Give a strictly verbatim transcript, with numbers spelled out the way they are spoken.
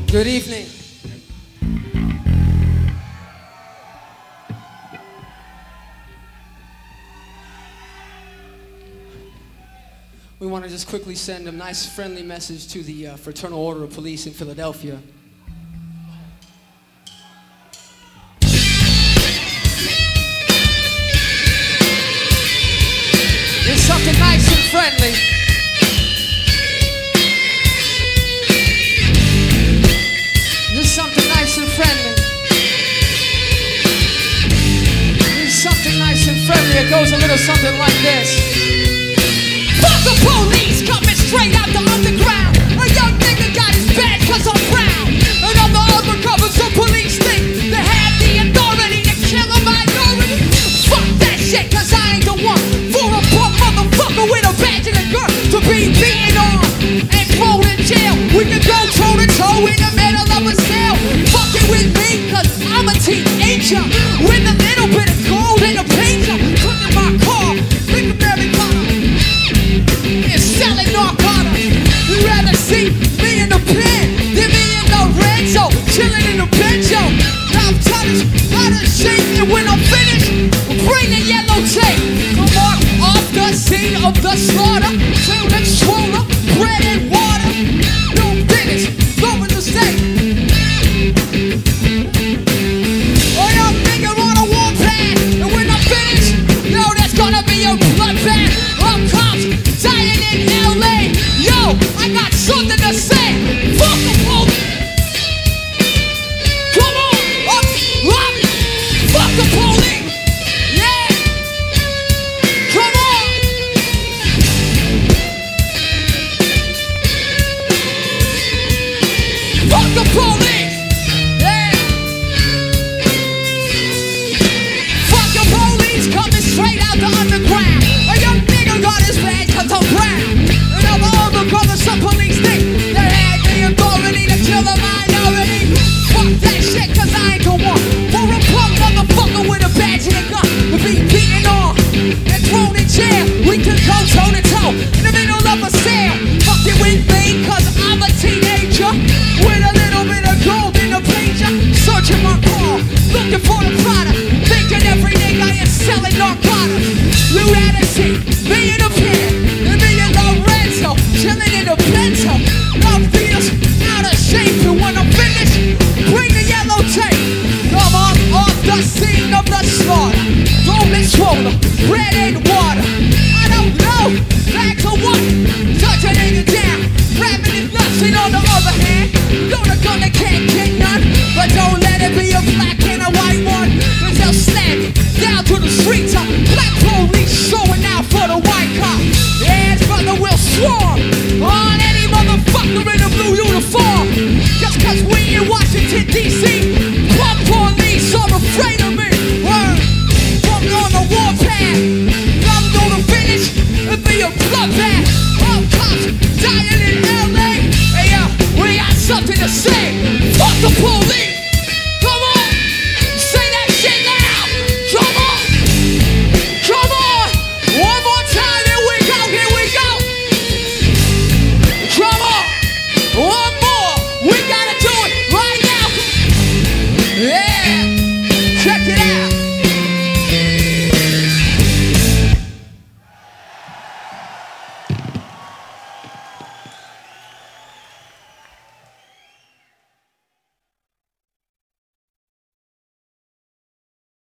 Good evening. We want to just quickly send a nice friendly message to the uh, Fraternal Order of Police in Philadelphia. It's something nice and friendly. It's something nice and friendly. It's something nice and friendly. It goes a little something like this. Fuck the police coming straight out the underground. A young nigga got his badge cause I'm proud. And all the undercovers of police think they have the authority to kill a minority. Fuck that shit cause I ain't the one for a poor motherfucker with a badge and a gun to be beaten on and thrown in jail. We can go toe to toe in the middle of a cell. Fucking with me cause I'm a teenager with a little bit of gold in the pager. Cooking my car, think of Mary Potter. Selling narcotics. You'd rather see me in the pen than me in the Lorenzo, chilling in the benzo. I'm touched, out of shape, and when I'm finished, bring the yellow tape. Come on, off the scene of the slaughter, till it's swollen, bread and water. No finish, going to stay. Oh, young nigga on a warpath, and when I'm finished, yo, there's gonna be a bloodbath of cops dying in L A. Yo, I got something to say. Fuck the police. Come on, up, up. Fuck the police. Yeah. Come on. Fuck the police. Yeah. Fuck the police coming straight out the underground. A young nigga got his badge cause I'm proud. And all the undercovers some police think they had the authority to kill a minority. Fuck that shit cause I ain't the one for a punk motherfucker with a badge and a gun to be beaten on and thrown in jail. We can go toe to toe in the middle of a cell. Fucking with me cause I'm a teenager with a little bit of gold in the pager. Searching my car, looking for the product, thinking every nigga is selling narcotics. You rather see me in a pen than me in Lorenzo, chilling in a benzo. Love feels out of shape, and when I'm finished, bring the yellow tape. Come on, off the scene of the slaughter. Don't be swollen, bread and water. I don't know, bags of what? Touch a nigga down, grabbing his nuts, and on the other hand, gonna gonna can't get none. But don't let it be a black and a white one, cause they'll slam it down to the streets. Of black police showing out for the white cop. Yeah, his brother will swarm on any motherfucker in a blue uniform. Just cause we in Washington, D C, black police are afraid of me. Word, from on the warpath, I'm gonna finish and be a bloodbath. All cops dying in L A. Hey yo, we got something to say. Fuck the police.